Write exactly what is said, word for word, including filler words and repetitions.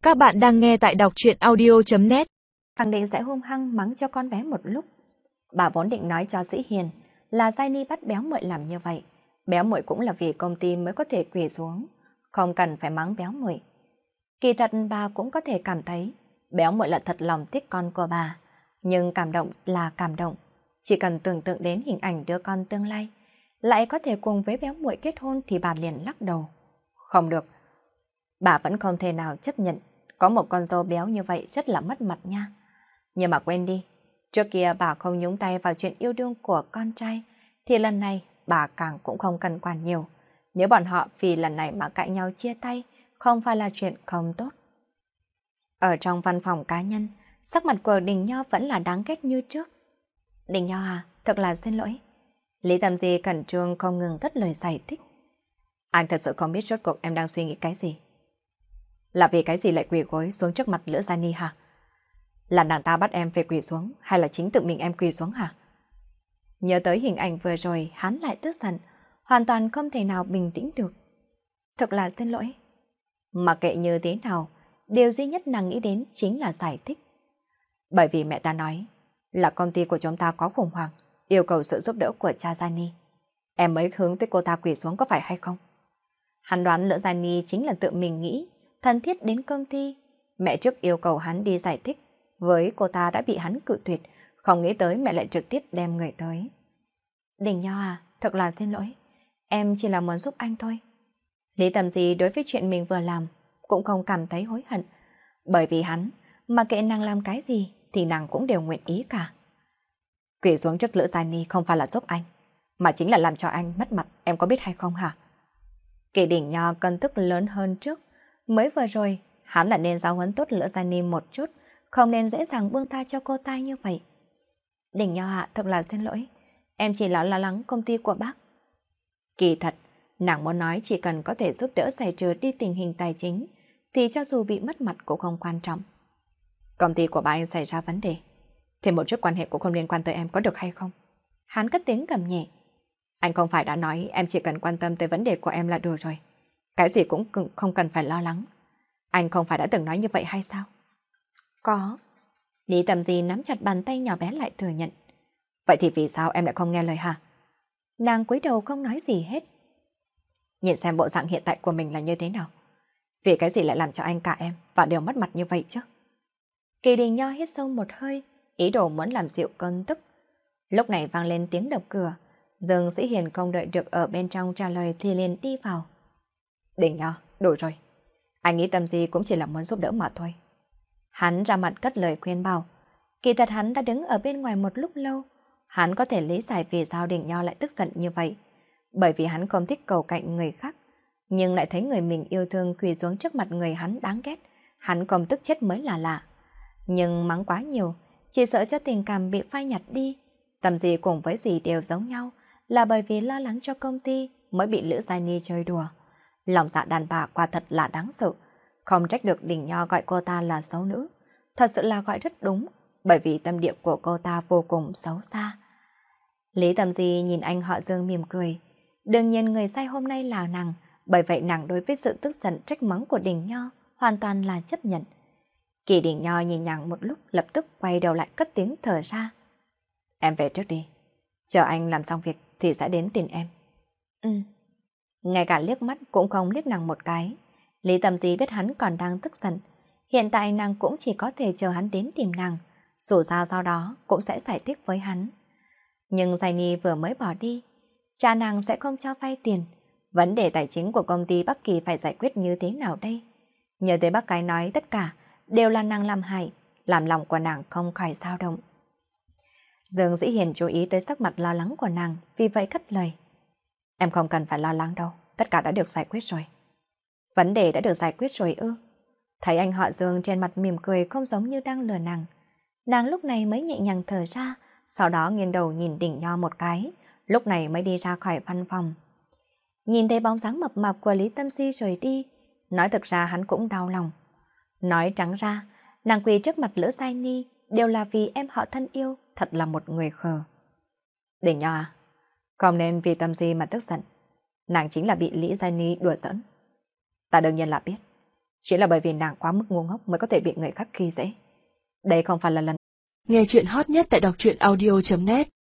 Các bạn đang nghe tại đọc truyện audio chấm net. Khẳng định sẽ hung hăng mắng cho con bé một lúc. Bà vốn định nói cho Sĩ Hiền là Giai Ni bắt béo muội làm như vậy. Béo muội cũng là vì công ty mới có thể quỳ xuống, không cần phải mắng béo muội. Kỳ thật bà cũng có thể cảm thấy béo muội là thật lòng thích con của bà, nhưng cảm động là cảm động. Chỉ cần tưởng tượng đến hình ảnh đứa con tương lai lại có thể cùng với béo muội kết hôn thì bà liền lắc đầu. Không được. Bà vẫn không thể nào chấp nhận có một con dâu béo như vậy, rất là mất mặt nha. Nhưng mà quên đi, trước kia bà không nhúng tay vào chuyện yêu đương của con trai, thì lần này bà càng cũng không cần quản nhiều. Nếu bọn họ vì lần này mà cãi nhau chia tay, không phải là chuyện không tốt. Ở trong văn phòng cá nhân, sắc mặt của Đình Nho vẫn là đáng ghét như trước. Đình Nho à, thật là xin lỗi. Lý Tâm Di cẩn trương không ngừng cất lời giải thích. Anh thật sự không biết rốt cuộc em đang suy nghĩ cái gì. Là vì cái gì lại quỳ gối xuống trước mặt Lữ Gia Ni hả? Là nàng ta bắt em phải quỳ xuống hay là chính tự mình em quỳ xuống hả? Nhớ tới hình ảnh vừa rồi, hắn lại tức giận, hoàn toàn không thể nào bình tĩnh được. Thật là xin lỗi. Mà kệ như thế nào, điều duy nhất nàng nghĩ đến chính là giải thích. Bởi vì mẹ ta nói là công ty của chúng ta có khủng hoảng, yêu cầu sự giúp đỡ của cha Gia Ni. Em mới hướng tới cô ta quỳ xuống có phải hay không? Hắn đoán Lữ Gia Ni chính là tự mình nghĩ thân thiết đến công ty. Mẹ trước yêu cầu hắn đi giải thích với cô ta đã bị hắn cự tuyệt, không nghĩ tới mẹ lại trực tiếp đem người tới. Đình Nho à, thật là xin lỗi. Em chỉ là muốn giúp anh thôi. Lý Tầm Di đối với chuyện mình vừa làm cũng không cảm thấy hối hận, bởi vì hắn mà kệ nàng làm cái gì thì nàng cũng đều nguyện ý cả. Quỳ xuống trước Lữ Gia Ni không phải là giúp anh, mà chính là làm cho anh mất mặt, em có biết hay không hả? Kỳ Đình Nho cơn tức lớn hơn trước. Mới vừa rồi, hắn là nên giáo huấn tốt Lữ Gia Ni một chút, không nên dễ dàng buông tha cho cô ta như vậy. Đình Nho hạ, thật là xin lỗi. Em chỉ là lo lắng công ty của bác. Kỳ thật, nàng muốn nói chỉ cần có thể giúp đỡ giải trừ đi tình hình tài chính, thì cho dù bị mất mặt cũng không quan trọng. Công ty của bà anh xảy ra vấn đề, thì một chút quan hệ cũng không liên quan tới em, có được hay không? Hắn cất tiếng gầm nhẹ. Anh không phải đã nói em chỉ cần quan tâm tới vấn đề của em là đủ rồi. Cái gì cũng không cần phải lo lắng. Anh không phải đã từng nói như vậy hay sao? Có. Lý Tầm Di nắm chặt bàn tay nhỏ bé lại thừa nhận. Vậy thì vì sao em lại không nghe lời hả? Nàng cúi đầu không nói gì hết. Nhìn xem bộ dạng hiện tại của mình là như thế nào. Vì cái gì lại làm cho anh cả em và đều mất mặt như vậy chứ? Kỳ Đình Nho hít sâu một hơi, ý đồ muốn làm dịu cơn tức. Lúc này vang lên tiếng đập cửa. Dương Sĩ Hiền không đợi được ở bên trong trả lời thì liền đi vào. Đình Nho, đủ rồi. Anh nghĩ Tâm Di cũng chỉ là muốn giúp đỡ mà thôi. Hắn ra mặt cất lời khuyên bảo. Kỳ thật hắn đã đứng ở bên ngoài một lúc lâu. Hắn có thể lý giải vì sao Đình Nho lại tức giận như vậy. Bởi vì hắn không thích cầu cạnh người khác, nhưng lại thấy người mình yêu thương quỳ xuống trước mặt người hắn đáng ghét. Hắn không tức chết mới là lạ. Nhưng mắng quá nhiều, chỉ sợ cho tình cảm bị phai nhạt đi. Tâm Di cùng với dì đều giống nhau, là bởi vì lo lắng cho công ty mới bị Lữ Gia Ni chơi đùa. Lòng dạ đàn bà quả thật là đáng sợ. Không trách được Đình Nho gọi cô ta là xấu nữ. Thật sự là gọi rất đúng, bởi vì tâm địa của cô ta vô cùng xấu xa. Lý Tầm Di nhìn anh họ Dương mỉm cười. Đương nhiên người sai hôm nay là nàng, bởi vậy nàng đối với sự tức giận trách mắng của Đình Nho hoàn toàn là chấp nhận. Kỳ Đình Nho nhìn nàng một lúc, lập tức quay đầu lại cất tiếng thở ra. Em về trước đi, chờ anh làm xong việc thì sẽ đến tìm em. Ừ. Ngay cả liếc mắt cũng không liếc nàng một cái. Lý Tầm Di biết hắn còn đang tức giận. Hiện tại nàng cũng chỉ có thể chờ hắn đến tìm nàng, dù sao sau đó cũng sẽ giải thích với hắn. Nhưng Giai Ni vừa mới bỏ đi, cha nàng sẽ không cho vay tiền. Vấn đề tài chính của công ty Bắc Kỳ phải giải quyết như thế nào đây? Nhớ tới bác cái nói tất cả đều là nàng làm hại, làm lòng của nàng không khỏi dao động. Dương Dĩ Hiền chú ý tới sắc mặt lo lắng của nàng, vì vậy cất lời. Em không cần phải lo lắng đâu, tất cả đã được giải quyết rồi. Vấn đề đã được giải quyết rồi ư? Thấy anh họ Dương trên mặt mỉm cười không giống như đang lừa nàng. Nàng lúc này mới nhẹ nhàng thở ra, sau đó nghiêng đầu nhìn Đình Nho một cái, lúc này mới đi ra khỏi văn phòng. Nhìn thấy bóng dáng mập mạp của Lý Tâm Di rời đi, nói thực ra hắn cũng đau lòng. Nói trắng ra, nàng quỳ trước mặt Lữ Giai Ni đều là vì em họ thân yêu, thật là một người khờ. Đình Nho à, không nên vì Tâm Di mà tức giận. Nàng chính là bị Lý Giai Ni đùa giỡn. Ta đương nhiên là biết. Chỉ là bởi vì nàng quá mức ngu ngốc mới có thể bị người khác khi dễ. Đây không phải là lần. Nghe chuyện hot nhất tại đọc truyện audio chấm net